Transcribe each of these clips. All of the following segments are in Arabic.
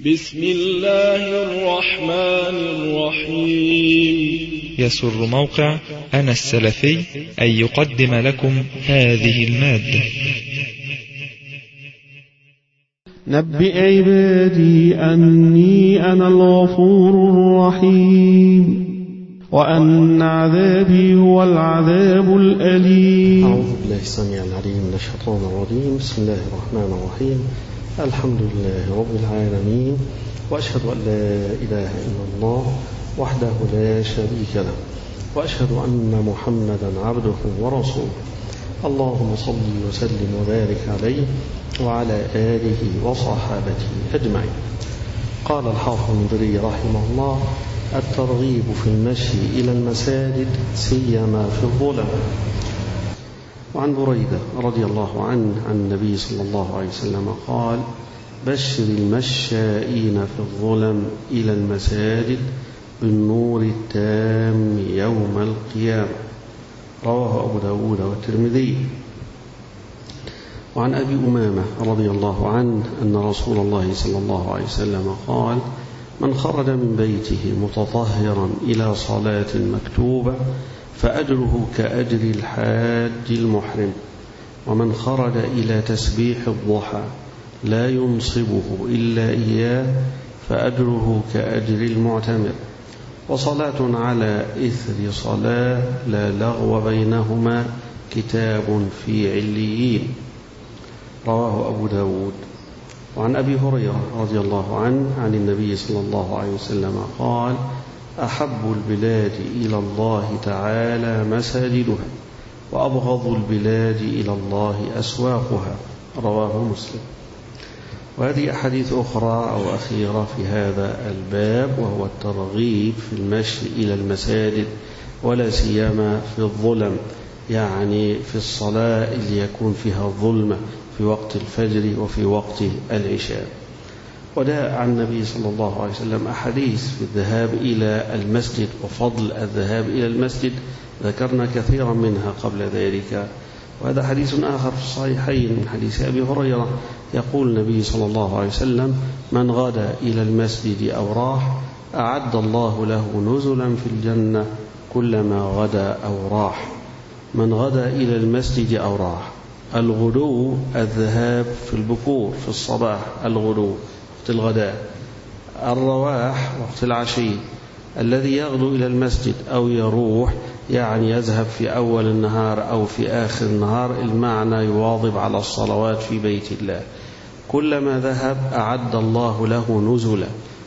بسم الله الرحمن الرحيم. يسر موقع أنا السلفي أن يقدم لكم هذه المادة. نبئ عبادي أني أنا الغفور الرحيم وأن عذابي هو العذاب الأليم. أعوذ بالله السميع العليم من الشيطان الرجيم. بسم الله الرحمن الرحيم. الحمد لله رب العالمين، وأشهد أن لا إله إلا الله وحده لا شريك له، وأشهد أن محمدا عبده ورسوله. اللهم صل وسلم وبارك عليه وعلى آله وصحابته أجمعين. قال الحافظ المنذري رحمه الله: الترغيب في المشي إلى المساجد سيما في الظلم. وعن بريدة رضي الله عنه عن النبي صلى الله عليه وسلم قال: بشر المشائين في الظلم إلى المساجد بالنور التام يوم القيامة. رواه أبو داود والترمذي. وعن أبي أمامة رضي الله عنه أن رسول الله صلى الله عليه وسلم قال: من خرج من بيته متطهرا إلى صلاة مكتوبة فأجره كأجر الحاج المحرم، ومن خرج إلى تسبيح الضحى لا ينصبه إلا إياه فأجره كأجر المعتمر، وصلاة على إثر صلاة لا لغو بينهما كتاب في عليين. رواه أبو داود. وعن أبي هريرة رضي الله عنه عن النبي صلى الله عليه وسلم قال: أحب البلاد إلى الله تعالى مساجدها، وأبغض البلاد إلى الله أسواقها. رواه مسلم. وهذه أحاديث أخرى أو أخيرة في هذا الباب، وهو الترغيب في المشي إلى المساجد، ولا سيما في الظلم، يعني في الصلاة اللي يكون فيها الظلمة في وقت الفجر وفي وقت العشاء. وجاء عن النبي صلى الله عليه وسلم أحاديث في الذهاب إلى المسجد وفضل الذهاب إلى المسجد، ذكرنا كثيرا منها قبل ذلك. وهذا حديث آخر في الصحيحين من حديث أبي هريرة، يقول النبي صلى الله عليه وسلم: من غدا إلى المسجد أو راح أعد الله له نزلا في الجنة كلما غدا أو راح. من غدا إلى المسجد أو راح، الغدو الذهاب في البكور في الصباح، الغدو وقت الغداء. الرواح وقت العشي. الذي يغدو إلى المسجد أو يروح يعني يذهب في أول النهار أو في آخر النهار، المعنى يواظب على الصلوات في بيت الله. كلما ذهب أعد الله له نزلا.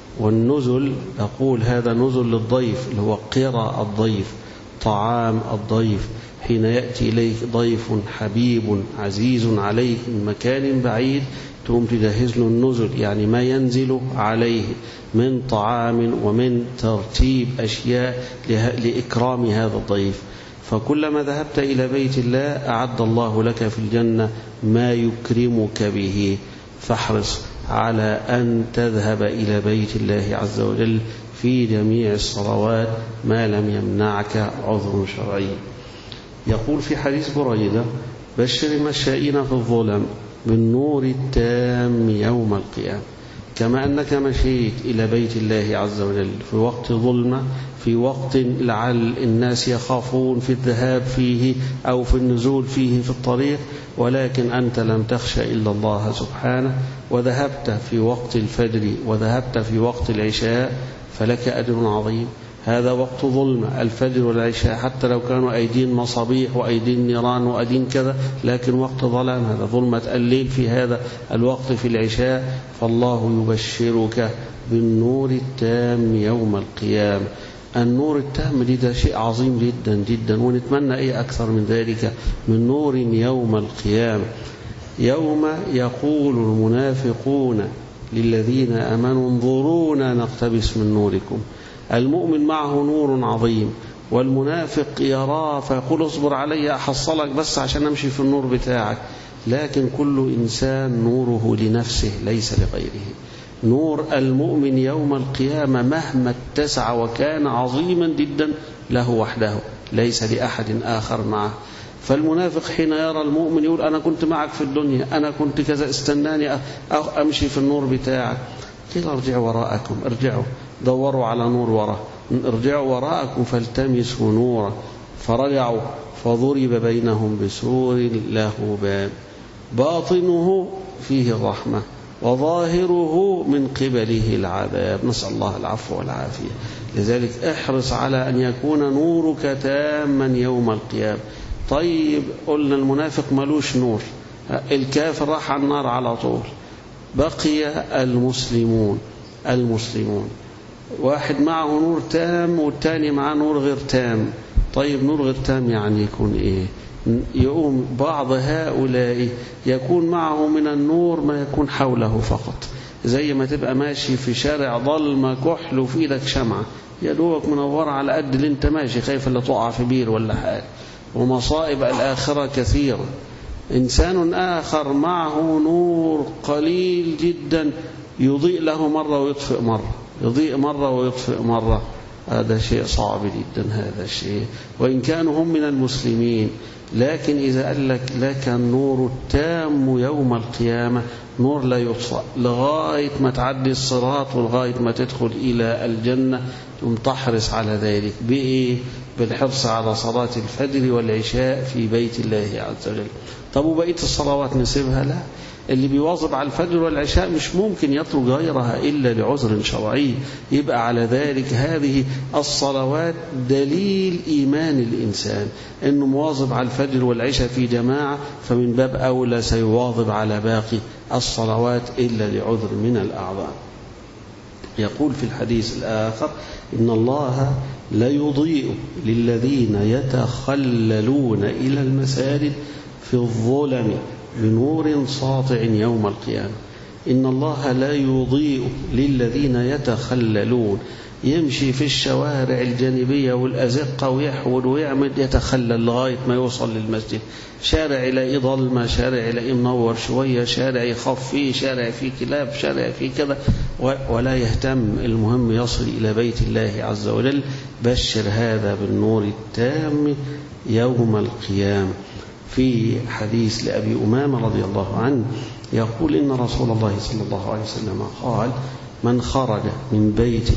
والنزل نقول هذا نزل للضيف، اللي هو قرى الضيف، طعام الضيف. حين يأتي إليك ضيف حبيب عزيز عليك من مكان بعيد تقوم تجهز له النزل، يعني ما ينزل عليه من طعام ومن ترتيب أشياء لإكرام هذا الضيف. فكلما ذهبت إلى بيت الله أعد الله لك في الجنة ما يكرمك به، فاحرص على أن تذهب إلى بيت الله عز وجل في جميع الصلوات ما لم يمنعك عذر شرعي. يقول في حديث بريدة: بشر المشائين في الظلم بالنور التام يوم القيامة. كما أنك مشيت إلى بيت الله عز وجل في وقت ظلمة، في وقت لعل الناس يخافون في الذهاب فيه أو في النزول فيه في الطريق، ولكن أنت لم تخشى إلا الله سبحانه، وذهبت في وقت الفجر وذهبت في وقت العشاء، فلك أجر عظيم. هذا وقت ظلم، الفجر والعشاء، حتى لو كانوا أيدين مصابيح وأيدين نيران وأيدين كذا، لكن وقت ظلام، هذا ظلمة الليل في هذا الوقت في العشاء. فالله يبشرك بالنور التام يوم القيامة. النور التام ده شيء عظيم جدا جدا، ونتمنى إيه أكثر من ذلك من نور يوم القيامة، يوم يقول المنافقون للذين آمنوا انظرونا نقتبس من نوركم. المؤمن معه نور عظيم، والمنافق يراه فيقول اصبر علي أحصلك بس عشان أمشي في النور بتاعك. لكن كل إنسان نوره لنفسه ليس لغيره. نور المؤمن يوم القيامة مهما اتسع وكان عظيما جدا له وحده، ليس لأحد آخر معه. فالمنافق حين يرى المؤمن يقول أنا كنت معك في الدنيا، أنا كنت كذا، استناني أمشي في النور بتاعك. قيل ارجعوا وراءكم، ارجعوا دوروا على نور وراء، ارجعوا وراءكم فالتمسوا نورا، فرجعوا فضرب بينهم بسور له باب باطنه فيه الرحمة وظاهره من قبله العذاب، نسأل الله العفو والعافية. لذلك احرص على أن يكون نورك تاما يوم القيامة. طيب قلنا المنافق ملوش نور، الكافر راح على النار على طول، بقي المسلمون واحد معه نور تام والتاني معه نور غير تام. طيب نور غير تام يعني يكون ايه؟ يقوم بعض هؤلاء يكون معه من النور ما يكون حوله فقط، زي ما تبقى ماشي في شارع ضلمة كحل وفي ايدك شمعة يا دوبك منورة على قد اللي انت ماشي، خايف اللي تقع في بير ولا حاجة. ومصائب الآخرة كثيرة. إنسان آخر معه نور قليل جدا يضيء له مرة ويطفئ مرة، يضيء مرة ويطفئ مرة. هذا شيء صعب جدا هذا الشيء، وإن كانوا هم من المسلمين. لكن إذا قال لك النور التام يوم القيامة، نور لا يطفأ لغاية ما تعدي الصراط ولغاية ما تدخل إلى الجنة، ثم تحرص على ذلك بإيه؟ بالحرص على صلاة الفجر والعشاء في بيت الله عز وجل. طب وبقية الصلوات نسيبها؟ لا، اللي بيواظب على الفجر والعشاء مش ممكن يترك غيرها إلا لعذر شرعي. يبقى على ذلك هذه الصلوات دليل إيمان الإنسان، إنه مواظب على الفجر والعشاء في جماعة، فمن باب أولى سيواظب على باقي الصلوات إلا لعذر من الأعذار. يقول في الحديث الآخر: إن الله لا يضيء للذين يتخللون إلى المساجد في الظلم بنور ساطع يوم القيامة. إن الله لا يضيء للذين يتخللون، يمشي في الشوارع الجانبية والأزقة ويحول ويعمل يتخلل لغاية ما يوصل للمسجد. شارع يلاقيه ضلمة، شارع يلاقيه منور شوية، شارع يخاف فيه، شارع فيه كلاب، شارع فيه كذا، ولا يهتم، المهم يصل إلى بيت الله عز وجل. بشر هذا بالنور التام يوم القيامة. في حديث لأبي أمامة رضي الله عنه يقول: إن رسول الله صلى الله عليه وسلم قال: من خرج من بيته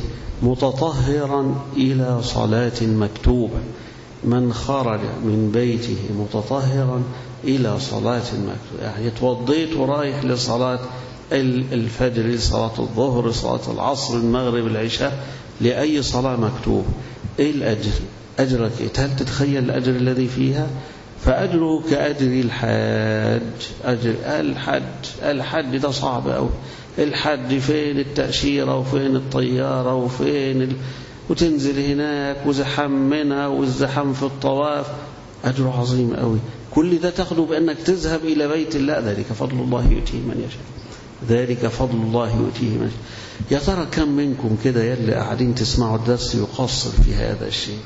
متطهرا إلى صلاة مكتوبة، من خرج من بيته متطهرا إلى صلاة مكتوبة، يعني توضيت ورايح لصلاة الفجر، صلاة الظهر، صلاة العصر، المغرب، العشاء، لأي صلاة مكتوبة. إيه الأجر؟ أجرك إيه؟ هل تتخيل الأجر الذي فيها؟ فأجره كأجر الحاج. أجر الحج ده صعب أوي. الحج فين التأشيرة وفين الطيارة وتنزل هناك وزحام منها والزحام في الطواف، أجره عظيم أوي. كل ده تاخده بأنك تذهب إلى بيت الله. ذلك فضل الله يؤتيه من يشاء، ذلك فضل الله يؤتيه من يشاء. يا ترى كم منكم كده يلي قاعدين تسمعوا الدرس يقصر في هذا الشيء؟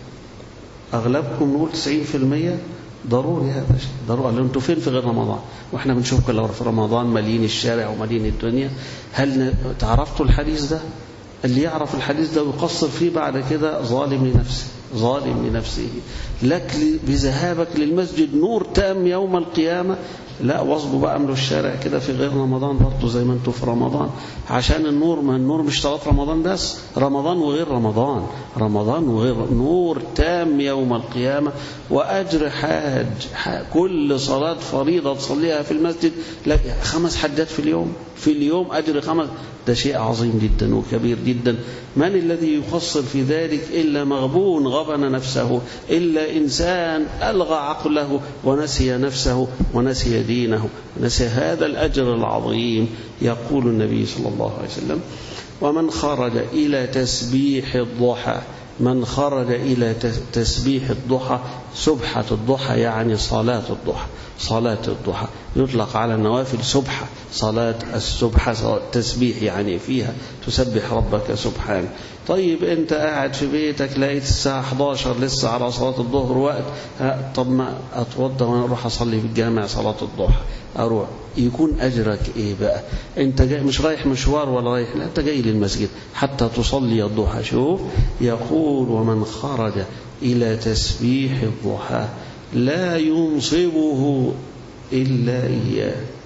أغلبكم نقول 90% ضروري هذا الشيء، ضروري. قالوا انتوا فين في غير رمضان؟ واحنا بنشوف كل في رمضان مليين الشارع ومليين الدنيا. هل تعرفتوا الحديث ده؟ اللي يعرف الحديث ده ويقصر فيه بعد كده ظالم لنفسه. لك بذهابك للمسجد نور تام يوم القيامة. لا، واظبوا بقى املوا الشارع كده في غير رمضان برضه زي ما انتوا في رمضان، عشان النور، ما النور مش صلاة رمضان بس، رمضان وغير رمضان، رمضان وغير، نور تام يوم القيامة. وأجر حاج، كل صلاة فريضة تصليها في المسجد لك 5 حجات في اليوم أجر 5. ده شيء عظيم جدا وكبير جدا. من الذي يقصر في ذلك إلا مغبون غبن نفسه، إلا إنسان ألغى عقله ونسي نفسه ونسي دينه ونسي هذا الأجر العظيم. يقول النبي صلى الله عليه وسلم: ومن خرج إلى تسبيح الضحى، من خرج إلى تسبيح الضحى، سبحة الضحى يعني صلاة الضحى، صلاة الضحى يطلق على النوافل سبحة، صلاة السبحة تسبيح يعني فيها تسبح ربك سبحانه. طيب أنت قاعد في بيتك لقيت الساعة 11 لسه على صلاة الظهر وقت، طب ما أتوضى وأنا أروح أصلي في الجامع صلاة الضحى، أروح، يكون أجرك إيه بقى؟ أنت جاي مش رايح مشوار ولا رايح، لا، أنت جاي للمسجد حتى تصلي الضحى. شوف، يقول: ومن خرج إلى تسبيح الضحى لا ينصبه إلا إياه.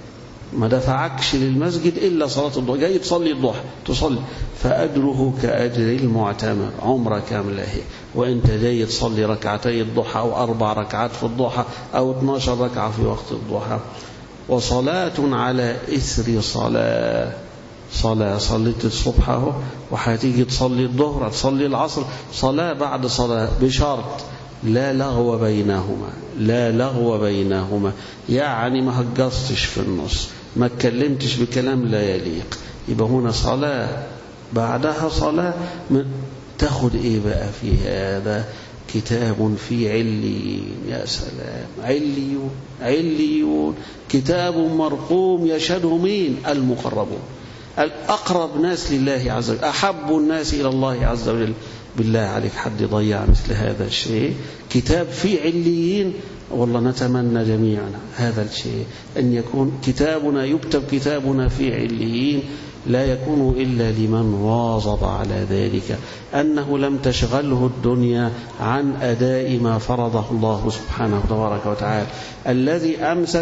ما دفعكش للمسجد إلا صلاة الضحى، جاي تصلي الضحى تصلي، فأجره كأجر المعتمر، عمرة كاملة هي. وإنت جاي تصلي ركعتي الضحى أو 4 ركعات في الضحى أو 12 ركعة في وقت الضحى. وصلاة على إثر صلاة صليت الصبح اهو وهتيجي تصلي الظهر، تصلي العصر، صلاة بعد صلاة، بشرط لا لغو بينهما، لا لغو بينهما، يعني ما هجصتش في النص، ما اتكلمتش بكلام لا يليق. يبقى هنا صلاة بعدها صلاة. تاخد ايه بقى في هذا؟ كتاب في عليين. يا سلام، عليون عليون، كتاب مرقوم يشهده مين؟ المقربون، الأقرب ناس لله عز وجل، أحب الناس إلى الله عز وجل. بالله عليك حد يضيع مثل هذا الشيء؟ كتاب في عليين. والله نتمنى جميعا هذا الشيء، أن يكون كتابنا يكتب كتابنا في عليين، لا يكون إلا لمن واظب على ذلك، أنه لم تشغله الدنيا عن أداء ما فرضه الله سبحانه تبارك وتعالى. الذي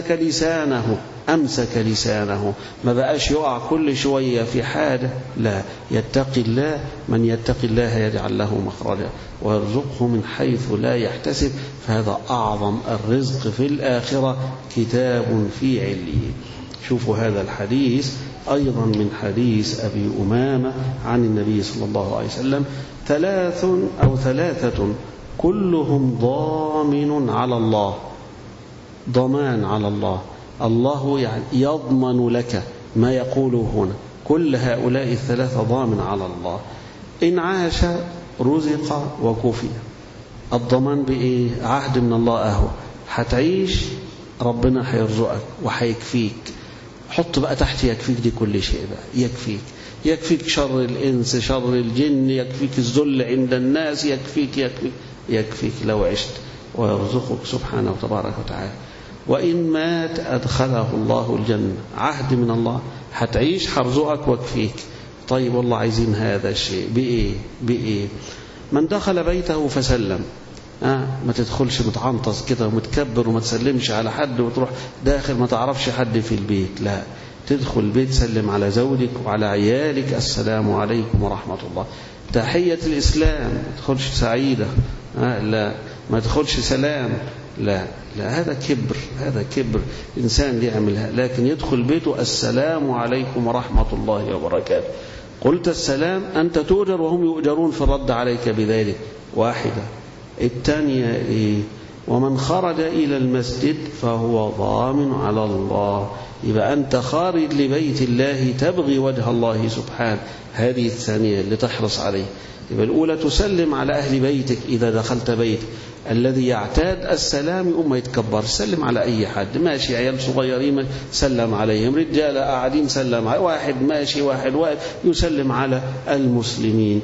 أمسك لسانه ما بقاش يقع كل شوية في حاجة، لا، يتقي الله. من يتقي الله يجعل له مخرجا ويرزقه من حيث لا يحتسب، فهذا أعظم الرزق في الآخرة، كتاب في عليين. شوفوا هذا الحديث أيضا من حديث أبي أمامة عن النبي صلى الله عليه وسلم: 3 كلهم ضامن على الله، ضمان على الله، الله يعني يضمن لك ما يقوله هنا. كل هؤلاء 3 ضامن على الله. إن عاش رزق وكفي. الضمان بإيه؟ عهد من الله أهو، هتعيش ربنا هيرزقك وهيكفيك. حط بقى تحت يكفيك دي كل شيء بقى، يكفيك شر الإنس شر الجن، يكفيك الذل عند الناس، يكفيك لو عشت، ويرزقك سبحانه تبارك وتعالى. وإن مات أدخله الله الجنة، عهد من الله، هتعيش هرزقك وكفيك. طيب والله عايزين هذا الشيء بإيه؟ من دخل بيته فسلم، ما تدخلش متعنطز كده ومتكبر وما تسلمش على حد وتروح داخل ما تعرفش حد في البيت، لا، تدخل البيت سلم على زوجك وعلى عيالك، السلام عليكم ورحمة الله، تحية الإسلام. ما تدخلش سعيدة، لا، ما تدخلش سلام، لا، هذا كبر إنسان يعملها. لكن يدخل بيته السلام عليكم ورحمة الله وبركاته. قلت السلام، أنت تؤجر وهم يؤجرون في الرد عليك بذلك. واحدة. الثانية إيه؟ ومن خرج إلى المسجد فهو ضامن على الله. يبقى أنت خارج لبيت الله تبغي وجه الله سبحانه، هذه الثانية اللي تحرص عليه. يبقى الأولى تسلم على أهل بيتك إذا دخلت بيتك. الذي يعتاد السلام يقوم ما يتكبر، سلم على أي حد ماشي، عيال صغيرين سلم عليهم، رجال قاعدين سلم على واحد ماشي، واحد واقف يسلم على المسلمين.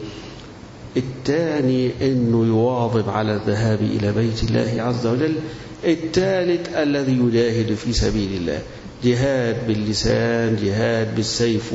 الثاني أنه يواظب على الذهاب إلى بيت الله عز وجل. الثالث الذي يجاهد في سبيل الله، جهاد باللسان، جهاد بالسيف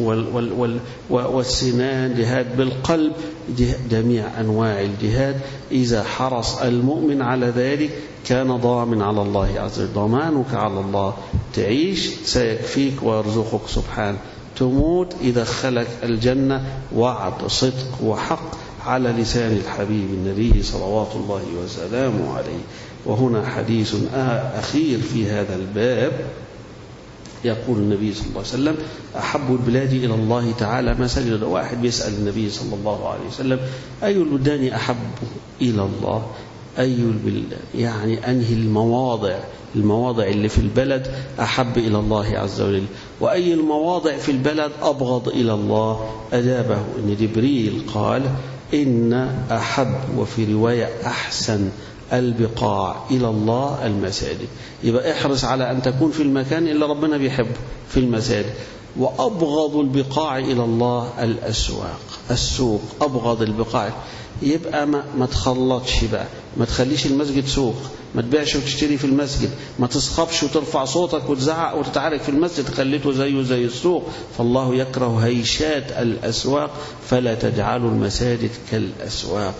والسنان، جهاد بالقلب، جميع أنواع الجهاد. إذا حرص المؤمن على ذلك كان ضامن على الله عز وجل. ضمانك على الله، تعيش سيكفيك ويرزقك سبحانه، تموت يدخلك الجنة، وعد صدق وحق على لسان الحبيب النبي صلوات الله وسلامه عليه. وهنا حديث أخير في هذا الباب، يقول النبي صلى الله عليه وسلم: أحب البلاد إلى الله تعالى مساجد. واحد بيسأل النبي صلى الله عليه وسلم: أي البلدان أحب إلى الله؟ أي البلدان يعني أنهي المواضع اللي في البلد أحب إلى الله عز وجل، وأي المواضع في البلد أبغض إلى الله؟ أجابه إن جبريل قال: إن أحب، وفي رواية أحسن البقاع إلى الله المساجد. يبقى احرص على أن تكون في المكان اللي ربنا بيحبه، في المساجد. وأبغض البقاع إلى الله السوق، أبغض البقاع. يبقى ما تخلطش بقى، ما تخليش المسجد سوق، ما تبيعش وتشتري في المسجد، ما تصخبش وترفع صوتك وتزعق وتتعارك في المسجد، خليته زي السوق. فالله يكره هيشات الأسواق، فلا تجعلوا المساجد كالأسواق.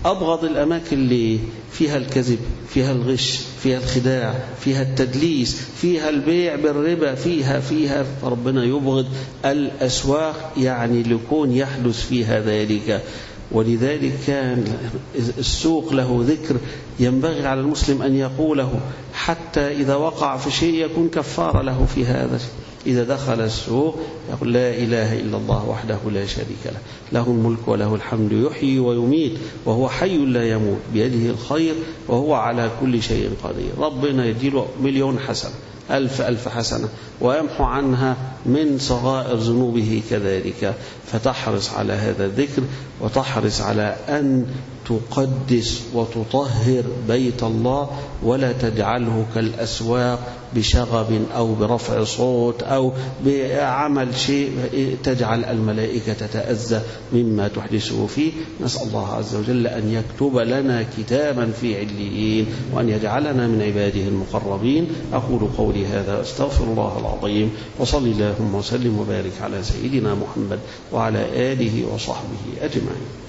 أبغض الأماكن اللي فيها الكذب، فيها الغش، فيها الخداع، فيها التدليس، فيها البيع بالربا، فيها ربنا يبغض الأسواق يعني لكون يحدث فيها ذلك. ولذلك كان السوق له ذكر ينبغي على المسلم أن يقوله حتى إذا وقع في شيء يكون كفارة له في هذا. إذا دخل السوق يقول لا إله إلا الله وحده لا شريك له، له الملك وله الحمد يحيي ويميت وهو حي لا يموت بيده الخير وهو على كل شيء قدير. ربنا يديله 1,000,000 حسنة، 1000 حسنة، ويمحو عنها من صغائر ذنوبه كذلك. فتحرص على هذا الذكر، وتحرص على أن تقدس وتطهر بيت الله، ولا تجعله كالأسواق بشغب أو برفع صوت أو بعمل شيء تجعل الملائكة تتأذى مما تحدثه فيه. نسأل الله عز وجل أن يكتب لنا كتابا في عليين، وأن يجعلنا من عباده المقربين. أقول قولي هذا أستغفر الله العظيم، وصلي اللهم وسلم وبارك على سيدنا محمد وعلى آله وصحبه أجمعين.